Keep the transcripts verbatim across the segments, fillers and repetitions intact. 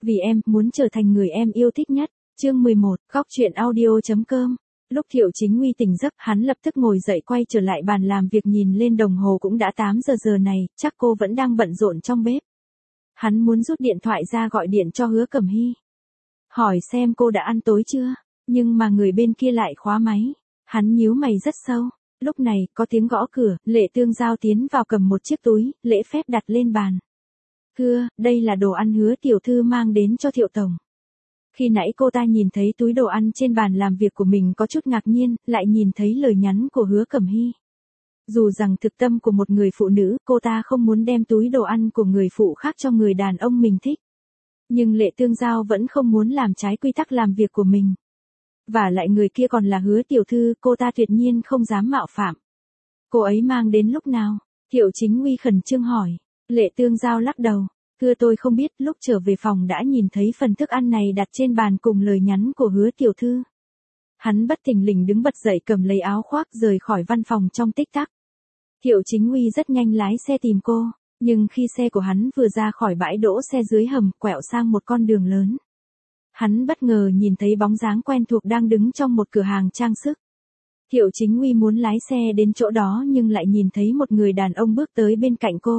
Vì em, muốn trở thành người em yêu thích nhất. Chương mười một, góc truyện audio.com. Lúc Thiệu Chính Nguy tỉnh giấc, hắn lập tức ngồi dậy quay trở lại bàn làm việc, nhìn lên đồng hồ cũng đã tám giờ giờ này, chắc cô vẫn đang bận rộn trong bếp. Hắn muốn rút điện thoại ra gọi điện cho Hứa Cẩm Hy. Hỏi xem cô đã ăn tối chưa, nhưng mà người bên kia lại khóa máy. Hắn nhíu mày rất sâu. Lúc này, có tiếng gõ cửa, Lệ Tương Giao tiến vào cầm một chiếc túi, lễ phép đặt lên bàn. Thưa, đây là đồ ăn Hứa tiểu thư mang đến cho Thiệu tổng. Khi nãy cô ta nhìn thấy túi đồ ăn trên bàn làm việc của mình có chút ngạc nhiên, lại nhìn thấy lời nhắn của Hứa Cẩm Hy. Dù rằng thực tâm của một người phụ nữ, cô ta không muốn đem túi đồ ăn của người phụ khác cho người đàn ông mình thích. Nhưng Lệ Tương Giao vẫn không muốn làm trái quy tắc làm việc của mình. Và lại người kia còn là Hứa tiểu thư, cô ta tuyệt nhiên không dám mạo phạm. Cô ấy mang đến lúc nào? Thiệu Chính Nguy khẩn trương hỏi. Lệ Tương Giao lắc đầu. Thưa tôi không biết, lúc trở về phòng đã nhìn thấy phần thức ăn này đặt trên bàn cùng lời nhắn của Hứa tiểu thư. Hắn bất thình lình đứng bật dậy cầm lấy áo khoác rời khỏi văn phòng trong tích tắc. Thiệu Chính Nguy rất nhanh lái xe tìm cô, nhưng khi xe của hắn vừa ra khỏi bãi đỗ xe dưới hầm, quẹo sang một con đường lớn. Hắn bất ngờ nhìn thấy bóng dáng quen thuộc đang đứng trong một cửa hàng trang sức. Thiệu Chính Nguy muốn lái xe đến chỗ đó nhưng lại nhìn thấy một người đàn ông bước tới bên cạnh cô.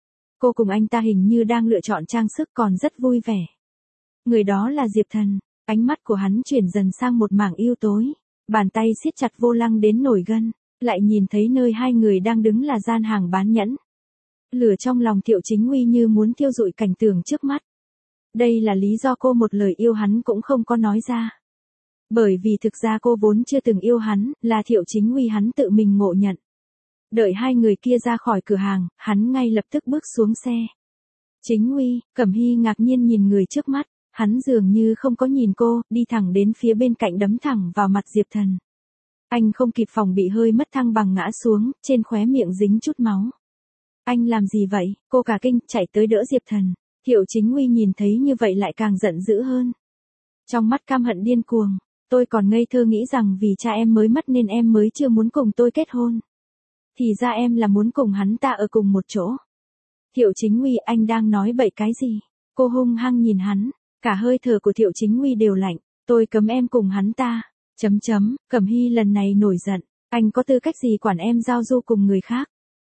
Cô cùng anh ta hình như đang lựa chọn trang sức còn rất vui vẻ. Người đó là Diệp Thần. Ánh mắt của hắn chuyển dần sang một mảng u tối. Bàn tay siết chặt vô lăng đến nổi gân. Lại nhìn thấy nơi hai người đang đứng là gian hàng bán nhẫn. Lửa trong lòng Thiệu Chính Nguy như muốn thiêu rụi cảnh tượng trước mắt. Đây là lý do cô một lời yêu hắn cũng không có nói ra. Bởi vì thực ra cô vốn chưa từng yêu hắn, là Thiệu Chính Nguy hắn tự mình ngộ nhận. Đợi hai người kia ra khỏi cửa hàng, hắn ngay lập tức bước xuống xe. Chính Nguy, Cẩm Hy ngạc nhiên nhìn người trước mắt, hắn dường như không có nhìn cô, đi thẳng đến phía bên cạnh đấm thẳng vào mặt Diệp Thần. Anh không kịp phòng bị hơi mất thăng bằng ngã xuống, trên khóe miệng dính chút máu. Anh làm gì vậy? Cô cả kinh, chạy tới đỡ Diệp Thần. Thiệu Chính Nguy nhìn thấy như vậy lại càng giận dữ hơn. Trong mắt căm hận điên cuồng, tôi còn ngây thơ nghĩ rằng vì cha em mới mất nên em mới chưa muốn cùng tôi kết hôn. Thì ra em là muốn cùng hắn ta ở cùng một chỗ. Thiệu Chính Nguy, anh đang nói bậy cái gì? Cô hung hăng nhìn hắn, cả hơi thở của Thiệu Chính Nguy đều lạnh. Tôi cấm em cùng hắn ta. Chấm chấm, Cẩm Hy lần này nổi giận. Anh có tư cách gì quản em giao du cùng người khác?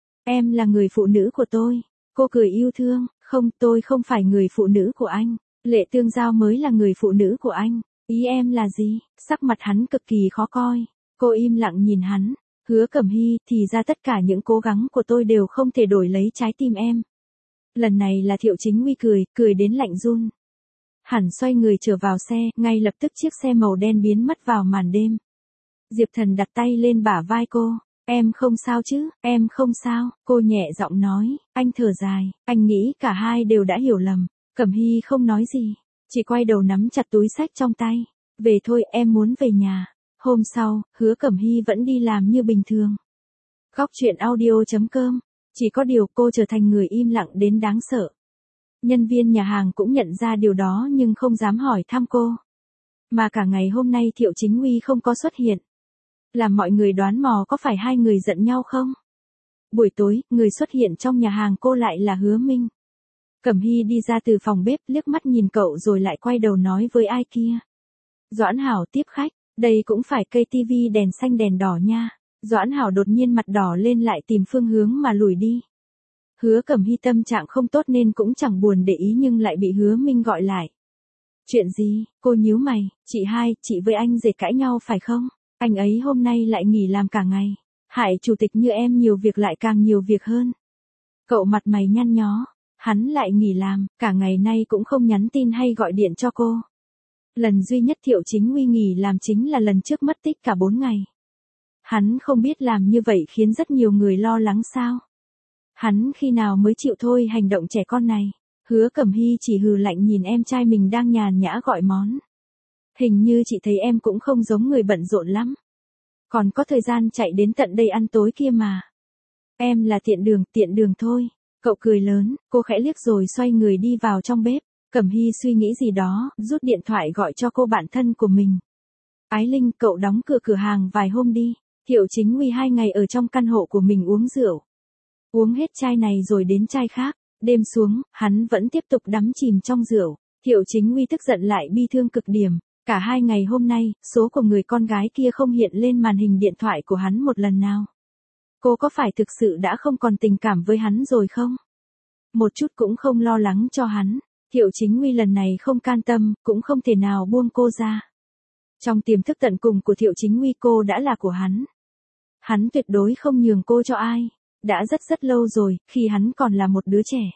Em là người phụ nữ của tôi. Cô cười yêu thương. Không, tôi không phải người phụ nữ của anh. Lệ Tương Giao mới là người phụ nữ của anh. Ý em là gì? Sắc mặt hắn cực kỳ khó coi. Cô im lặng nhìn hắn. Hứa Cẩm Hy, thì ra tất cả những cố gắng của tôi đều không thể đổi lấy trái tim em. Lần này là Thiệu Chính Nguy cười, cười đến lạnh run. Hẳn xoay người trở vào xe, ngay lập tức chiếc xe màu đen biến mất vào màn đêm. Diệp Thần đặt tay lên bả vai cô. Em không sao chứ, em không sao, cô nhẹ giọng nói. Anh thở dài, anh nghĩ cả hai đều đã hiểu lầm. Cẩm Hy không nói gì, chỉ quay đầu nắm chặt túi xách trong tay. Về thôi, em muốn về nhà. Hôm sau, Hứa Cẩm Hy vẫn đi làm như bình thường. Góc truyện audio.com. Chỉ có điều cô trở thành người im lặng đến đáng sợ. Nhân viên nhà hàng cũng nhận ra điều đó nhưng không dám hỏi thăm cô. Mà cả ngày hôm nay Thiệu Chính Nguy không có xuất hiện. Làm mọi người đoán mò có phải hai người giận nhau không? Buổi tối, người xuất hiện trong nhà hàng cô lại là Hứa Minh. Cẩm Hy đi ra từ phòng bếp liếc mắt nhìn cậu rồi lại quay đầu nói với ai kia. Doãn Hảo tiếp khách, đây cũng phải cây tivi đèn xanh đèn đỏ nha. Doãn Hảo đột nhiên mặt đỏ lên lại tìm phương hướng mà lùi đi. Hứa Cẩm Hy tâm trạng không tốt nên cũng chẳng buồn để ý nhưng lại bị Hứa Minh gọi lại. Chuyện gì? Cô nhíu mày. Chị hai, chị với anh rể cãi nhau phải không? Anh ấy hôm nay lại nghỉ làm cả ngày. Hại chủ tịch như em nhiều việc lại càng nhiều việc hơn. Cậu mặt mày nhăn nhó. Hắn lại nghỉ làm, cả ngày nay cũng không nhắn tin hay gọi điện cho cô. Lần duy nhất Thiệu Chính Nguy nghỉ làm chính là lần trước mất tích cả bốn ngày. Hắn không biết làm như vậy khiến rất nhiều người lo lắng sao. Hắn khi nào mới chịu thôi hành động trẻ con này. Hứa Cẩm Hy chỉ hừ lạnh nhìn em trai mình đang nhàn nhã gọi món. Hình như chị thấy em cũng không giống người bận rộn lắm. Còn có thời gian chạy đến tận đây ăn tối kia mà. Em là tiện đường, tiện đường thôi. Cậu cười lớn, cô khẽ liếc rồi xoay người đi vào trong bếp. Cẩm Hy suy nghĩ gì đó, rút điện thoại gọi cho cô bạn thân của mình. Ái Linh, cậu đóng cửa cửa hàng vài hôm đi. Thiệu Chính Nguy hai ngày ở trong căn hộ của mình uống rượu. Uống hết chai này rồi đến chai khác. Đêm xuống, hắn vẫn tiếp tục đắm chìm trong rượu. Thiệu Chính Nguy tức giận lại bi thương cực điểm. Cả hai ngày hôm nay, số của người con gái kia không hiện lên màn hình điện thoại của hắn một lần nào. Cô có phải thực sự đã không còn tình cảm với hắn rồi không? Một chút cũng không lo lắng cho hắn. Thiệu Chính Nguy lần này không can tâm, cũng không thể nào buông cô ra. Trong tiềm thức tận cùng của Thiệu Chính Nguy, cô đã là của hắn. Hắn tuyệt đối không nhường cô cho ai. Đã rất rất lâu rồi, khi hắn còn là một đứa trẻ.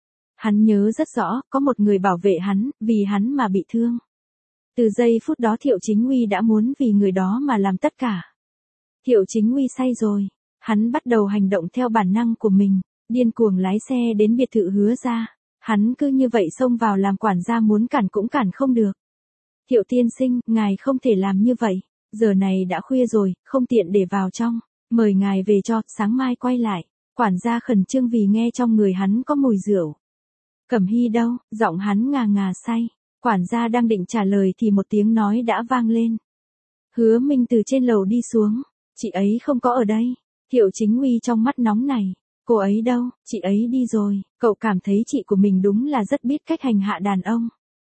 Hắn nhớ rất rõ, có một người bảo vệ hắn, vì hắn mà bị thương. Từ giây phút đó Thiệu Chính Nguy đã muốn vì người đó mà làm tất cả. Thiệu Chính Nguy say rồi. Hắn bắt đầu hành động theo bản năng của mình, điên cuồng lái xe đến biệt thự Hứa ra. Hắn cứ như vậy xông vào làm quản gia, muốn cản cũng cản không được. Thiệu tiên sinh, ngài không thể làm như vậy. Giờ này đã khuya rồi, không tiện để vào trong. Mời ngài về cho, sáng mai quay lại. Quản gia khẩn trương vì nghe trong người hắn có mùi rượu. Cẩm Hy đâu? Giọng hắn ngà ngà say. Quản gia đang định trả lời thì một tiếng nói đã vang lên. Hứa Minh từ trên lầu đi xuống. Chị ấy không có ở đây. Thiệu Chính Nguy trong mắt nóng này. Cô ấy đâu? Chị ấy đi rồi. Cậu cảm thấy chị của mình đúng là rất biết cách hành hạ đàn ông.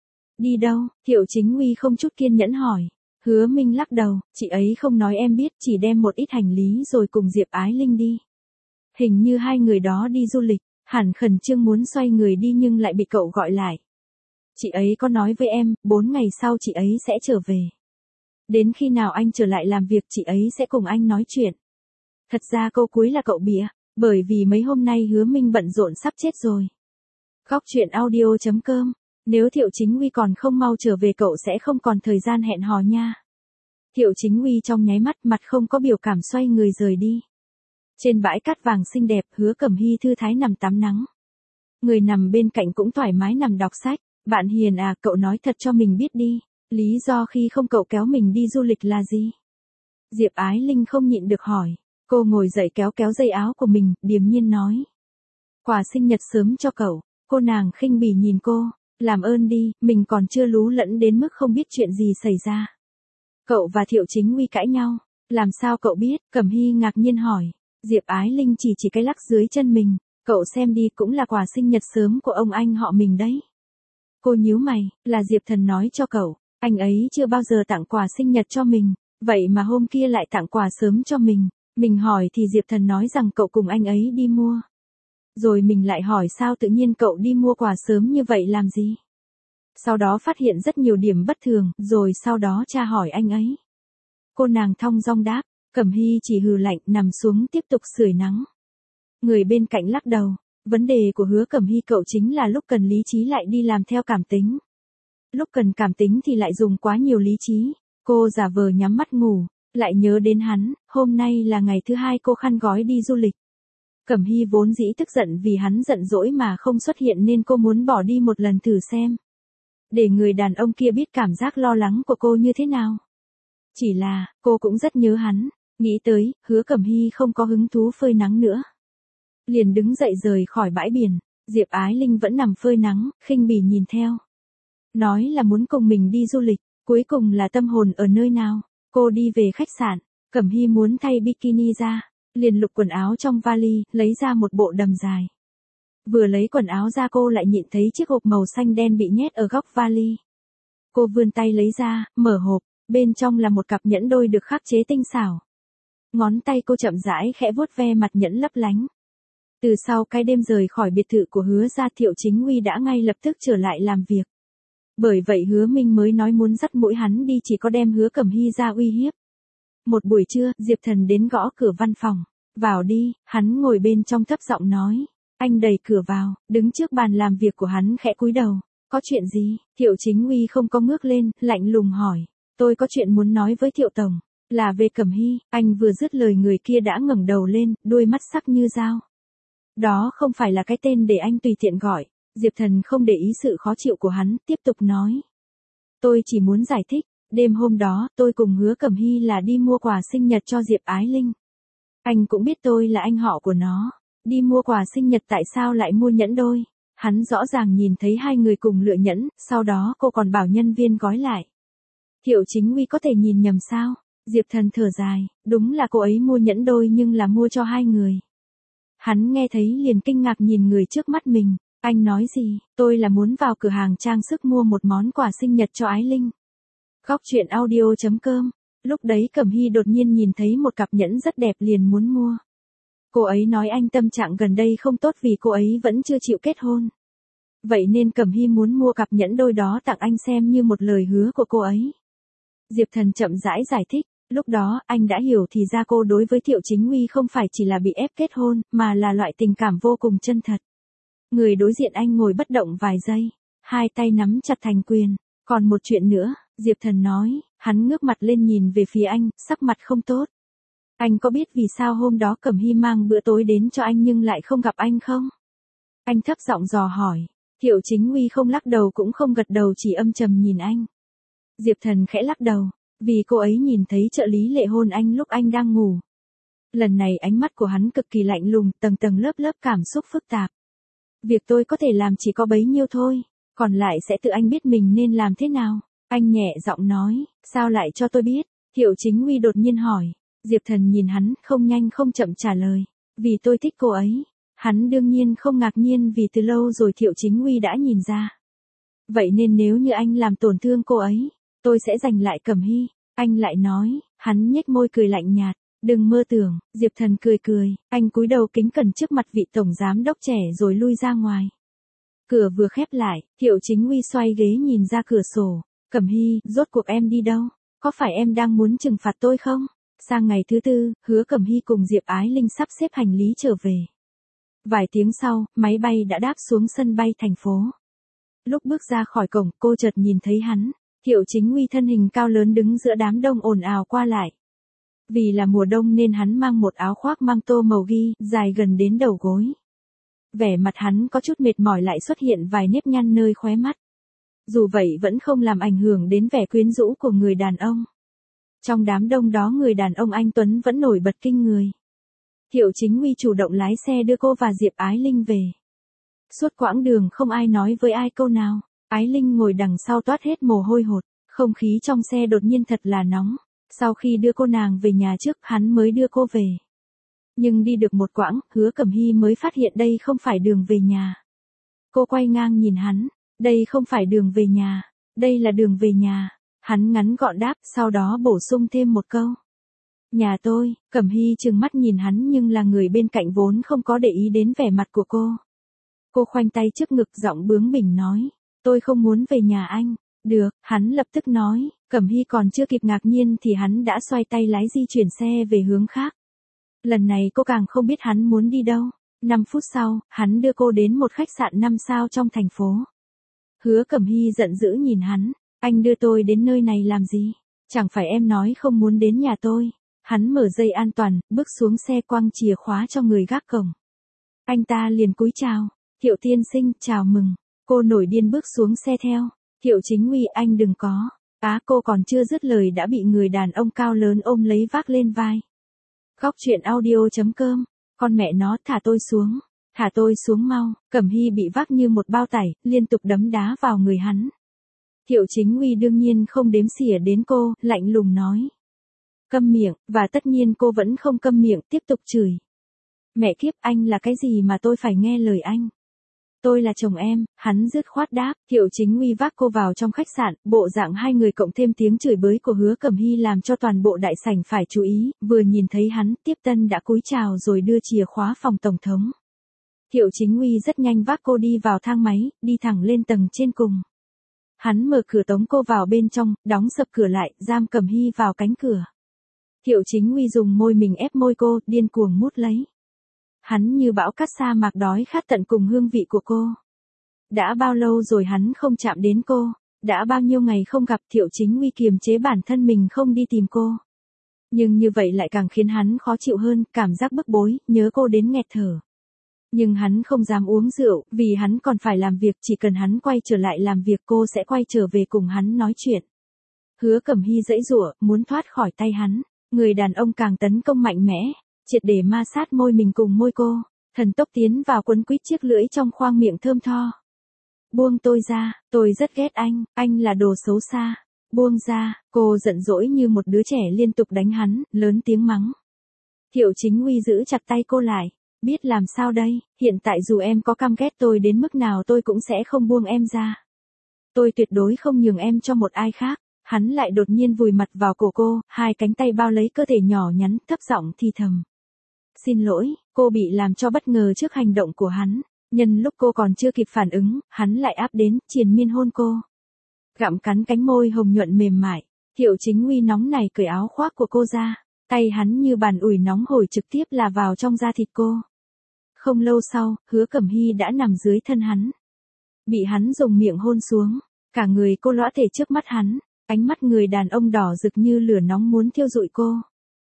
Đi đâu? Thiệu Chính Nguy không chút kiên nhẫn hỏi. Hứa Minh lắc đầu. Chị ấy không nói em biết, chỉ đem một ít hành lý rồi cùng Diệp Ái Linh đi. Hình như hai người đó đi du lịch. Hẳn khẩn trương muốn xoay người đi nhưng lại bị cậu gọi lại. Chị ấy có nói với em, bốn ngày sau chị ấy sẽ trở về. Đến khi nào anh trở lại làm việc chị ấy sẽ cùng anh nói chuyện. Thật ra câu cuối là cậu bịa, bởi vì mấy hôm nay Hứa Minh bận rộn sắp chết rồi. Góc truyện audio chấm com. Nếu Thiệu Chính Nguy còn không mau trở về cậu sẽ không còn thời gian hẹn hò nha. Thiệu Chính Nguy trong nháy mắt, mặt không có biểu cảm xoay người rời đi. Trên bãi cát vàng xinh đẹp, Hứa Cẩm Hy thư thái nằm tắm nắng. Người nằm bên cạnh cũng thoải mái nằm đọc sách. Bạn hiền à, cậu nói thật cho mình biết đi. Lý do khi không cậu kéo mình đi du lịch là gì? Diệp Ái Linh không nhịn được hỏi. Cô ngồi dậy kéo kéo dây áo của mình, điềm nhiên nói. Quà sinh nhật sớm cho cậu. Cô nàng khinh bỉ nhìn cô. Làm ơn đi, mình còn chưa lú lẫn đến mức không biết chuyện gì xảy ra. Cậu và Thiệu Chính Nguy cãi nhau. Làm sao cậu biết? Cẩm Hy ngạc nhiên hỏi. Diệp Ái Linh chỉ chỉ cái lắc dưới chân mình. Cậu xem đi, cũng là quà sinh nhật sớm của ông anh họ mình đấy. Cô nhíu mày, là Diệp Thần nói cho cậu. Anh ấy chưa bao giờ tặng quà sinh nhật cho mình. Vậy mà hôm kia lại tặng quà sớm cho mình. Mình hỏi thì Diệp Thần nói rằng cậu cùng anh ấy đi mua. Rồi mình lại hỏi sao tự nhiên cậu đi mua quà sớm như vậy làm gì? Sau đó phát hiện rất nhiều điểm bất thường, rồi sau đó tra hỏi anh ấy. Cô nàng thong dong đáp, Cẩm Hy chỉ hừ lạnh nằm xuống tiếp tục sưởi nắng. Người bên cạnh lắc đầu, vấn đề của Hứa Cẩm Hy cậu chính là lúc cần lý trí lại đi làm theo cảm tính. Lúc cần cảm tính thì lại dùng quá nhiều lý trí. Cô giả vờ nhắm mắt ngủ, lại nhớ đến hắn, hôm nay là ngày thứ hai cô khăn gói đi du lịch. Cẩm Hy vốn dĩ tức giận vì hắn giận dỗi mà không xuất hiện nên cô muốn bỏ đi một lần thử xem. Để người đàn ông kia biết cảm giác lo lắng của cô như thế nào. Chỉ là, cô cũng rất nhớ hắn, nghĩ tới, Hứa Cẩm Hy không có hứng thú phơi nắng nữa. Liền đứng dậy rời khỏi bãi biển, Diệp Ái Linh vẫn nằm phơi nắng, khinh bỉ nhìn theo. Nói là muốn cùng mình đi du lịch, cuối cùng là tâm hồn ở nơi nào. Cô đi về khách sạn, Cẩm Hy muốn thay bikini ra, liền lục quần áo trong vali, lấy ra một bộ đầm dài. Vừa lấy quần áo ra cô lại nhìn thấy chiếc hộp màu xanh đen bị nhét ở góc vali. Cô vươn tay lấy ra, mở hộp, bên trong là một cặp nhẫn đôi được khắc chế tinh xảo. Ngón tay cô chậm rãi khẽ vuốt ve mặt nhẫn lấp lánh. Từ sau cái đêm rời khỏi biệt thự của Hứa gia, Thiệu Chính Nguy đã ngay lập tức trở lại làm việc. Bởi vậy Hứa Minh mới nói muốn dắt mũi hắn đi, chỉ có đem Hứa Cẩm Hy ra uy hiếp. Một buổi trưa, Diệp Thần đến gõ cửa văn phòng. Vào đi, hắn ngồi bên trong thấp giọng nói. Anh đẩy cửa vào, đứng trước bàn làm việc của hắn khẽ cúi đầu. Có chuyện gì? Thiệu Chính Nguy không có ngước lên, lạnh lùng hỏi. Tôi có chuyện muốn nói với Thiệu Tổng. Là về Cẩm Hy. Anh vừa dứt lời người kia đã ngẩng đầu lên, đôi mắt sắc như dao. Đó không phải là cái tên để anh tùy tiện gọi. Diệp Thần không để ý sự khó chịu của hắn, tiếp tục nói. Tôi chỉ muốn giải thích, đêm hôm đó, tôi cùng Hứa Cẩm Hy là đi mua quà sinh nhật cho Diệp Ái Linh. Anh cũng biết tôi là anh họ của nó. Đi mua quà sinh nhật tại sao lại mua nhẫn đôi? Hắn rõ ràng nhìn thấy hai người cùng lựa nhẫn, sau đó cô còn bảo nhân viên gói lại. Thiệu Chính Nguy có thể nhìn nhầm sao? Diệp Thần thở dài, đúng là cô ấy mua nhẫn đôi nhưng là mua cho hai người. Hắn nghe thấy liền kinh ngạc nhìn người trước mắt mình. Anh nói gì? Tôi là muốn vào cửa hàng trang sức mua một món quà sinh nhật cho Ái Linh. Góc truyện audio chấm com. Lúc đấy Cẩm Hy đột nhiên nhìn thấy một cặp nhẫn rất đẹp liền muốn mua. Cô ấy nói anh tâm trạng gần đây không tốt vì cô ấy vẫn chưa chịu kết hôn. Vậy nên Cẩm Hy muốn mua cặp nhẫn đôi đó tặng anh xem như một lời hứa của cô ấy. Diệp Thần chậm rãi giải thích, lúc đó anh đã hiểu thì ra cô đối với Thiệu Chính Uy không phải chỉ là bị ép kết hôn, mà là loại tình cảm vô cùng chân thật. Người đối diện anh ngồi bất động vài giây, hai tay nắm chặt thành quyền. Còn một chuyện nữa, Diệp Thần nói, hắn ngước mặt lên nhìn về phía anh, sắc mặt không tốt. Anh có biết vì sao hôm đó Cẩm Hy mang bữa tối đến cho anh nhưng lại không gặp anh không? Anh thấp giọng dò hỏi. Thiệu Chính Uy không lắc đầu cũng không gật đầu, chỉ âm trầm nhìn anh. Diệp Thần khẽ lắc đầu, vì cô ấy nhìn thấy trợ lý Lệ hôn anh lúc anh đang ngủ. Lần này ánh mắt của hắn cực kỳ lạnh lùng, tầng tầng lớp lớp cảm xúc phức tạp. Việc tôi có thể làm chỉ có bấy nhiêu thôi, còn lại sẽ tự anh biết mình nên làm thế nào. Anh nhẹ giọng nói, sao lại cho tôi biết? Thiệu Chính Uy đột nhiên hỏi. Diệp Thần nhìn hắn, không nhanh không chậm trả lời. Vì tôi thích cô ấy. Hắn đương nhiên không ngạc nhiên vì từ lâu rồi Thiệu Chính Uy đã nhìn ra. Vậy nên nếu như anh làm tổn thương cô ấy, tôi sẽ giành lại Cẩm Hy. Anh lại nói, hắn nhếch môi cười lạnh nhạt. Đừng mơ tưởng. Diệp Thần cười cười, anh cúi đầu kính cẩn trước mặt vị tổng giám đốc trẻ rồi lui ra ngoài. Cửa vừa khép lại, Thiệu Chính Uy xoay ghế nhìn ra cửa sổ. Cẩm Hy, rốt cuộc em đi đâu? Có phải em đang muốn trừng phạt tôi không? Sang ngày thứ tư, Hứa Cẩm Hy cùng Diệp Ái Linh sắp xếp hành lý trở về. Vài tiếng sau, máy bay đã đáp xuống sân bay thành phố. Lúc bước ra khỏi cổng, cô chợt nhìn thấy hắn. Thiệu Chính Uy thân hình cao lớn đứng giữa đám đông ồn ào qua lại. Vì là mùa đông nên hắn mang một áo khoác mang tô màu ghi, dài gần đến đầu gối. Vẻ mặt hắn có chút mệt mỏi, lại xuất hiện vài nếp nhăn nơi khóe mắt. Dù vậy vẫn không làm ảnh hưởng đến vẻ quyến rũ của người đàn ông. Trong đám đông đó người đàn ông anh tuấn vẫn nổi bật kinh người. Thiệu Chính Uy chủ động lái xe đưa cô và Diệp Ái Linh về. Suốt quãng đường không ai nói với ai câu nào. Ái Linh ngồi đằng sau toát hết mồ hôi hột. Không khí trong xe đột nhiên thật là nóng. Sau khi đưa cô nàng về nhà trước, hắn mới đưa cô về. Nhưng đi được một quãng, Hứa Cẩm Hy mới phát hiện đây không phải đường về nhà. Cô quay ngang nhìn hắn. Đây không phải đường về nhà. Đây là đường về nhà. Hắn ngắn gọn đáp, sau đó bổ sung thêm một câu. Nhà tôi. Cẩm Hy trừng mắt nhìn hắn nhưng là người bên cạnh vốn không có để ý đến vẻ mặt của cô. Cô khoanh tay trước ngực, giọng bướng bỉnh nói. Tôi không muốn về nhà anh. Được, hắn lập tức nói. Cẩm Hy còn chưa kịp ngạc nhiên thì hắn đã xoay tay lái di chuyển xe về hướng khác. Lần này cô càng không biết hắn muốn đi đâu. năm phút sau, hắn đưa cô đến một khách sạn năm sao trong thành phố. Hứa Cẩm Hy giận dữ nhìn hắn. Anh đưa tôi đến nơi này làm gì? Chẳng phải em nói không muốn đến nhà tôi. Hắn mở dây an toàn, bước xuống xe quăng chìa khóa cho người gác cổng. Anh ta liền cúi chào. Thiệu tiên sinh, chào mừng. Cô nổi điên bước xuống xe theo. Thiệu Chính Uy, anh đừng có. Á, cô còn chưa dứt lời đã bị người đàn ông cao lớn ôm lấy vác lên vai. Góc truyện audio chấm com. Con mẹ nó, thả tôi xuống. Thả tôi xuống mau. Cẩm Hy bị vác như một bao tải, liên tục đấm đá vào người hắn. Thiệu Chính Uy đương nhiên không đếm xỉa đến cô, lạnh lùng nói. Câm miệng, và tất nhiên cô vẫn không câm miệng, tiếp tục chửi. Mẹ kiếp, anh là cái gì mà tôi phải nghe lời anh? Tôi là chồng em, hắn dứt khoát đáp. Thiệu Chính Uy vác cô vào trong khách sạn, bộ dạng hai người cộng thêm tiếng chửi bới của Hứa Cẩm Hy làm cho toàn bộ đại sảnh phải chú ý, vừa nhìn thấy hắn, tiếp tân đã cúi chào rồi đưa chìa khóa phòng tổng thống. Thiệu Chính Uy rất nhanh vác cô đi vào thang máy, đi thẳng lên tầng trên cùng. Hắn mở cửa tống cô vào bên trong, đóng sập cửa lại, giam Cẩm Hy vào cánh cửa. Thiệu Chính Uy dùng môi mình ép môi cô, điên cuồng mút lấy. Hắn như bão cát sa mạc đói khát tận cùng hương vị của cô. Đã bao lâu rồi hắn không chạm đến cô, đã bao nhiêu ngày không gặp. Thiệu Chính Uy kiềm chế bản thân mình không đi tìm cô. Nhưng như vậy lại càng khiến hắn khó chịu hơn, cảm giác bức bối, nhớ cô đến nghẹt thở. Nhưng hắn không dám uống rượu, vì hắn còn phải làm việc, chỉ cần hắn quay trở lại làm việc cô sẽ quay trở về cùng hắn nói chuyện. Hứa Cẩm Hy giãy giụa, muốn thoát khỏi tay hắn, người đàn ông càng tấn công mạnh mẽ, triệt để ma sát môi mình cùng môi cô, thần tốc tiến vào quấn quýt chiếc lưỡi trong khoang miệng thơm tho. Buông tôi ra, tôi rất ghét anh, anh là đồ xấu xa. Buông ra, cô giận dỗi như một đứa trẻ liên tục đánh hắn, lớn tiếng mắng. Thiệu Chính Uy giữ chặt tay cô lại. Biết làm sao đây, hiện tại dù em có căm ghét tôi đến mức nào tôi cũng sẽ không buông em ra. Tôi tuyệt đối không nhường em cho một ai khác. Hắn lại đột nhiên vùi mặt vào cổ cô, hai cánh tay bao lấy cơ thể nhỏ nhắn, thấp giọng thì thầm. Xin lỗi, cô bị làm cho bất ngờ trước hành động của hắn. Nhân lúc cô còn chưa kịp phản ứng, hắn lại áp đến, triền miên hôn cô. Gặm cắn cánh môi hồng nhuận mềm mại, Thiệu Chính Nguy nóng này cởi áo khoác của cô ra. Tay hắn như bàn ủi nóng hổi trực tiếp là vào trong da thịt cô. Không lâu sau, Hứa Cẩm Hy đã nằm dưới thân hắn. Bị hắn dùng miệng hôn xuống, cả người cô lõa thể trước mắt hắn, ánh mắt người đàn ông đỏ rực như lửa nóng muốn thiêu rụi cô.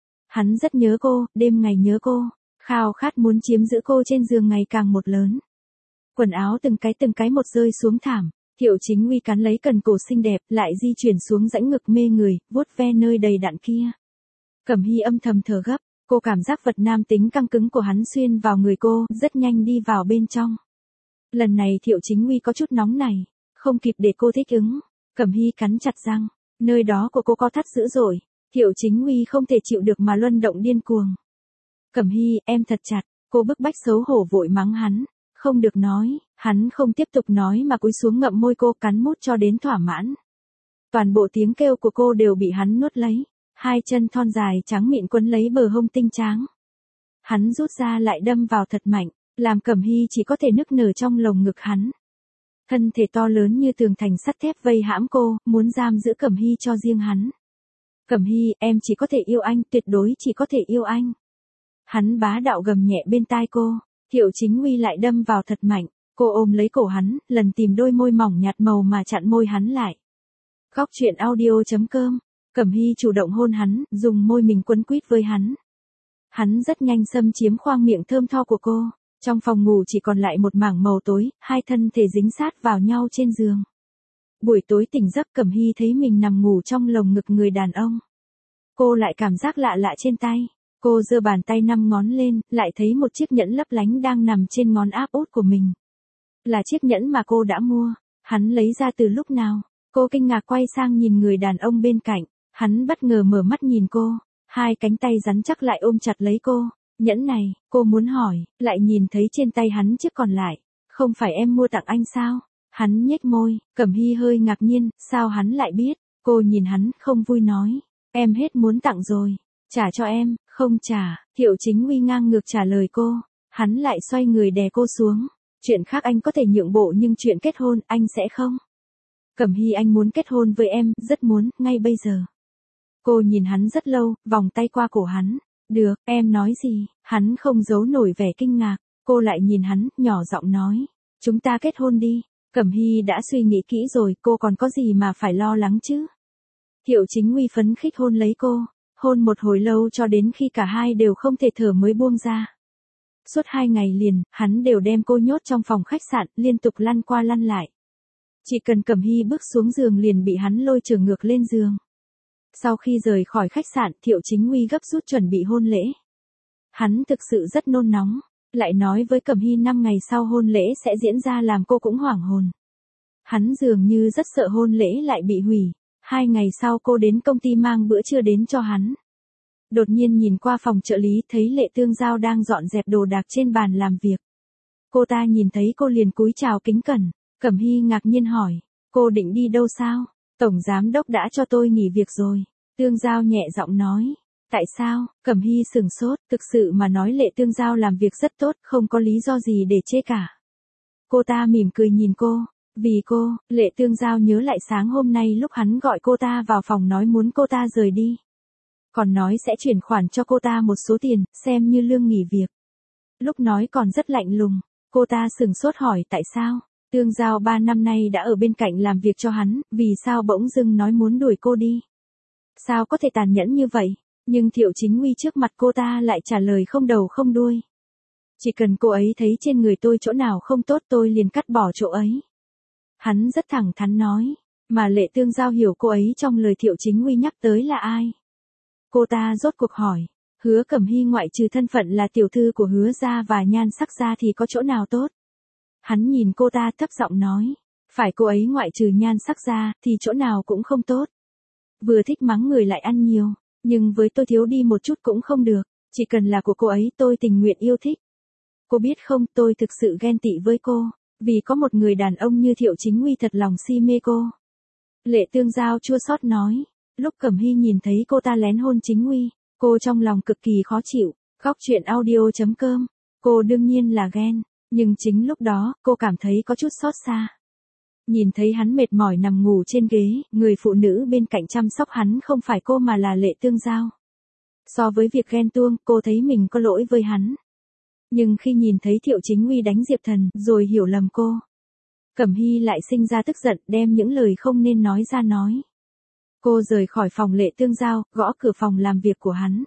Hắn rất nhớ cô, đêm ngày nhớ cô, khao khát muốn chiếm giữ cô trên giường ngày càng một lớn. Quần áo từng cái từng cái một rơi xuống thảm, Thiệu Chính Nguy cắn lấy cần cổ xinh đẹp, lại di chuyển xuống rãnh ngực mê người, vuốt ve nơi đầy đặn kia. Cẩm Hy âm thầm thở gấp, cô cảm giác vật nam tính căng cứng của hắn xuyên vào người cô, rất nhanh đi vào bên trong. Lần này Thiệu Chính Nguy có chút nóng này, không kịp để cô thích ứng. Cẩm Hy cắn chặt răng, nơi đó của cô co thắt dữ dội, Thiệu Chính Nguy không thể chịu được mà luân động điên cuồng. Cẩm Hy, em thật chặt, cô bức bách xấu hổ vội mắng hắn, không được nói, hắn không tiếp tục nói mà cúi xuống ngậm môi cô cắn mút cho đến thỏa mãn. Toàn bộ tiếng kêu của cô đều bị hắn nuốt lấy, hai chân thon dài trắng mịn quấn lấy bờ hông tinh tráng. Hắn rút ra lại đâm vào thật mạnh, làm Cẩm Hy chỉ có thể nức nở trong lồng ngực hắn. Thân thể to lớn như tường thành sắt thép vây hãm cô, muốn giam giữ Cẩm Hy cho riêng hắn. Cẩm Hy, em chỉ có thể yêu anh, tuyệt đối chỉ có thể yêu anh. Hắn bá đạo gầm nhẹ bên tai cô, Thiệu Chính Nguy lại đâm vào thật mạnh, cô ôm lấy cổ hắn, lần tìm đôi môi mỏng nhạt màu mà chặn môi hắn lại. Góc truyện audio chấm com, Cẩm Hy chủ động hôn hắn, dùng môi mình quấn quýt với hắn. Hắn rất nhanh xâm chiếm khoang miệng thơm tho của cô. Trong phòng ngủ chỉ còn lại một mảng màu tối, hai thân thể dính sát vào nhau trên giường. Buổi tối tỉnh giấc Cẩm Hy thấy mình nằm ngủ trong lồng ngực người đàn ông. Cô lại cảm giác lạ lạ trên tay. Cô giơ bàn tay năm ngón lên, lại thấy một chiếc nhẫn lấp lánh đang nằm trên ngón áp út của mình. Là chiếc nhẫn mà cô đã mua. Hắn lấy ra từ lúc nào? Cô kinh ngạc quay sang nhìn người đàn ông bên cạnh. Hắn bất ngờ mở mắt nhìn cô. Hai cánh tay rắn chắc lại ôm chặt lấy cô. Nhẫn này, cô muốn hỏi, lại nhìn thấy trên tay hắn chiếc còn lại. Không phải em mua tặng anh sao? Hắn nhếch môi, Cẩm Hy hơi ngạc nhiên, sao hắn lại biết? Cô nhìn hắn, không vui nói. Em hết muốn tặng rồi. Trả cho em, không trả. Thiệu Chính Nguy ngang ngược trả lời cô. Hắn lại xoay người đè cô xuống. Chuyện khác anh có thể nhượng bộ nhưng chuyện kết hôn, anh sẽ không. Cẩm Hy, anh muốn kết hôn với em, rất muốn, ngay bây giờ. Cô nhìn hắn rất lâu, vòng tay qua cổ hắn. Được, em nói gì? Hắn không giấu nổi vẻ kinh ngạc. Cô lại nhìn hắn, nhỏ giọng nói. Chúng ta kết hôn đi. Cẩm Hy đã suy nghĩ kỹ rồi, cô còn có gì mà phải lo lắng chứ? Thiệu Chính Nguy phấn khích hôn lấy cô. Hôn một hồi lâu cho đến khi cả hai đều không thể thở mới buông ra. Suốt hai ngày liền, hắn đều đem cô nhốt trong phòng khách sạn, liên tục lăn qua lăn lại. Chỉ cần Cẩm Hy bước xuống giường liền bị hắn lôi trở ngược lên giường. Sau khi rời khỏi khách sạn, Thiệu Chính Nguy gấp rút chuẩn bị hôn lễ. Hắn thực sự rất nôn nóng, lại nói với Cẩm Hy năm ngày sau hôn lễ sẽ diễn ra làm cô cũng hoảng hồn. Hắn dường như rất sợ hôn lễ lại bị hủy. Hai ngày sau cô đến công ty mang bữa trưa đến cho hắn. Đột nhiên nhìn qua phòng trợ lý thấy Lệ Tương Giao đang dọn dẹp đồ đạc trên bàn làm việc. Cô ta nhìn thấy cô liền cúi chào kính cẩn. Cẩm Hy ngạc nhiên hỏi, cô định đi đâu sao? Tổng giám đốc đã cho tôi nghỉ việc rồi. Tương Giao nhẹ giọng nói. Tại sao? Cẩm Hy sửng sốt, thực sự mà nói Lệ Tương Giao làm việc rất tốt, không có lý do gì để chê cả. Cô ta mỉm cười nhìn cô. Vì cô, Lệ Tương Giao nhớ lại sáng hôm nay lúc hắn gọi cô ta vào phòng nói muốn cô ta rời đi. Còn nói sẽ chuyển khoản cho cô ta một số tiền, xem như lương nghỉ việc. Lúc nói còn rất lạnh lùng, cô ta sửng sốt hỏi tại sao? Tương Giao ba năm nay đã ở bên cạnh làm việc cho hắn, vì sao bỗng dưng nói muốn đuổi cô đi? Sao có thể tàn nhẫn như vậy? Nhưng Thiệu Chính Nguy trước mặt cô ta lại trả lời không đầu không đuôi. Chỉ cần cô ấy thấy trên người tôi chỗ nào không tốt tôi liền cắt bỏ chỗ ấy. Hắn rất thẳng thắn nói, mà Lệ Tương Giao hiểu cô ấy trong lời Thiệu Chính Nguy nhắc tới là ai. Cô ta rốt cuộc hỏi, Hứa Cẩm Hy ngoại trừ thân phận là tiểu thư của Hứa gia và nhan sắc gia thì có chỗ nào tốt? Hắn nhìn cô ta thấp giọng nói, phải cô ấy ngoại trừ nhan sắc gia thì chỗ nào cũng không tốt. Vừa thích mắng người lại ăn nhiều, nhưng với tôi thiếu đi một chút cũng không được, chỉ cần là của cô ấy tôi tình nguyện yêu thích. Cô biết không, tôi thực sự ghen tị với cô, vì có một người đàn ông như Thiệu Chính Nguy thật lòng si mê cô. Lệ Tương Giao chua xót nói, lúc Cẩm Hy nhìn thấy cô ta lén hôn Chính Nguy, cô trong lòng cực kỳ khó chịu. Góc truyện audio.com, cô đương nhiên là ghen, nhưng chính lúc đó, cô cảm thấy có chút xót xa. Nhìn thấy hắn mệt mỏi nằm ngủ trên ghế, người phụ nữ bên cạnh chăm sóc hắn không phải cô mà là Lệ Tương Giao. So với việc ghen tuông, cô thấy mình có lỗi với hắn. Nhưng khi nhìn thấy Thiệu Chính Nguy đánh Diệp Thần, rồi hiểu lầm cô, Cẩm Hy lại sinh ra tức giận, đem những lời không nên nói ra nói. Cô rời khỏi phòng Lệ Tương Giao, gõ cửa phòng làm việc của hắn.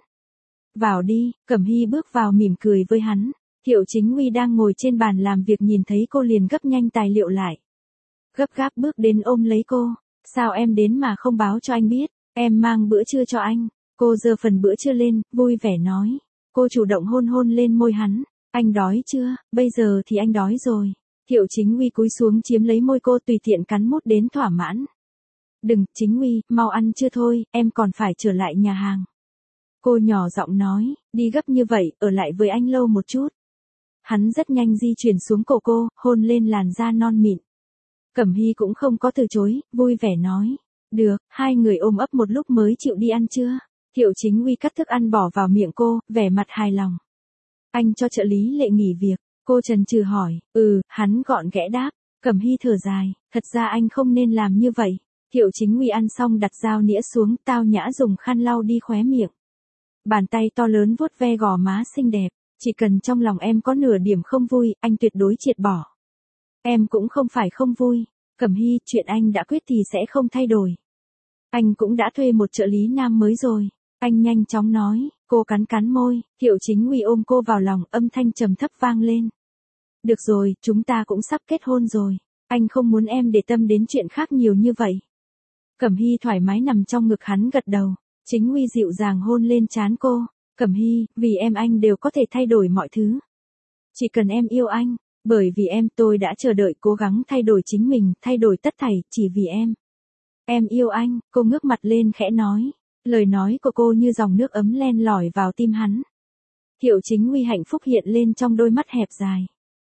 Vào đi, Cẩm Hy bước vào mỉm cười với hắn. Thiệu Chính Nguy đang ngồi trên bàn làm việc nhìn thấy cô liền gấp nhanh tài liệu lại. Gấp gáp bước đến ôm lấy cô. Sao em đến mà không báo cho anh biết, em mang bữa trưa cho anh. Cô giơ phần bữa trưa lên, vui vẻ nói. Cô chủ động hôn hôn lên môi hắn. Anh đói chưa, bây giờ thì anh đói rồi. Thiệu Chính Nguy cúi xuống chiếm lấy môi cô tùy tiện cắn mút đến thỏa mãn. Đừng, Chính Nguy, mau ăn chưa thôi, em còn phải trở lại nhà hàng. Cô nhỏ giọng nói, đi gấp như vậy, ở lại với anh lâu một chút. Hắn rất nhanh di chuyển xuống cổ cô, hôn lên làn da non mịn. Cẩm Hy cũng không có từ chối, vui vẻ nói. Được, hai người ôm ấp một lúc mới chịu đi ăn trưa. Thiệu Chính Nguy cắt thức ăn bỏ vào miệng cô, vẻ mặt hài lòng. Anh cho trợ lý Lệ nghỉ việc. Cô chần chừ hỏi, ừ, hắn gọn ghẽ đáp. Cẩm Hy thở dài, thật ra anh không nên làm như vậy. Thiệu Chính Nguy ăn xong đặt dao nĩa xuống, tao nhã dùng khăn lau đi khóe miệng. Bàn tay to lớn vuốt ve gò má xinh đẹp. Chỉ cần trong lòng em có nửa điểm không vui, anh tuyệt đối triệt bỏ. Em cũng không phải không vui. Cẩm Hy, chuyện anh đã quyết thì sẽ không thay đổi. Anh cũng đã thuê một trợ lý nam mới rồi. Anh nhanh chóng nói, cô cắn cắn môi, Thiệu Chính Nguy ôm cô vào lòng, âm thanh trầm thấp vang lên. Được rồi, chúng ta cũng sắp kết hôn rồi. Anh không muốn em để tâm đến chuyện khác nhiều như vậy. Cẩm Hy thoải mái nằm trong ngực hắn gật đầu. Chính Nguy dịu dàng hôn lên trán cô. Cẩm Hy, vì em anh đều có thể thay đổi mọi thứ. Chỉ cần em yêu anh, bởi vì em tôi đã chờ đợi cố gắng thay đổi chính mình, thay đổi tất thảy, chỉ vì em. Em yêu anh, cô ngước mặt lên khẽ nói. Lời nói của cô như dòng nước ấm len lỏi vào tim hắn. Thiệu Chính Nguy hạnh phúc hiện lên trong đôi mắt hẹp dài.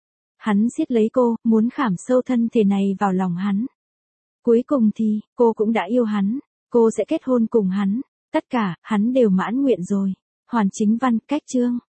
Hắn siết lấy cô, muốn khảm sâu thân thể này vào lòng hắn. Cuối cùng thì, cô cũng đã yêu hắn. Cô sẽ kết hôn cùng hắn. Tất cả, hắn đều mãn nguyện rồi. Hoàn Chính Văn, cách chương.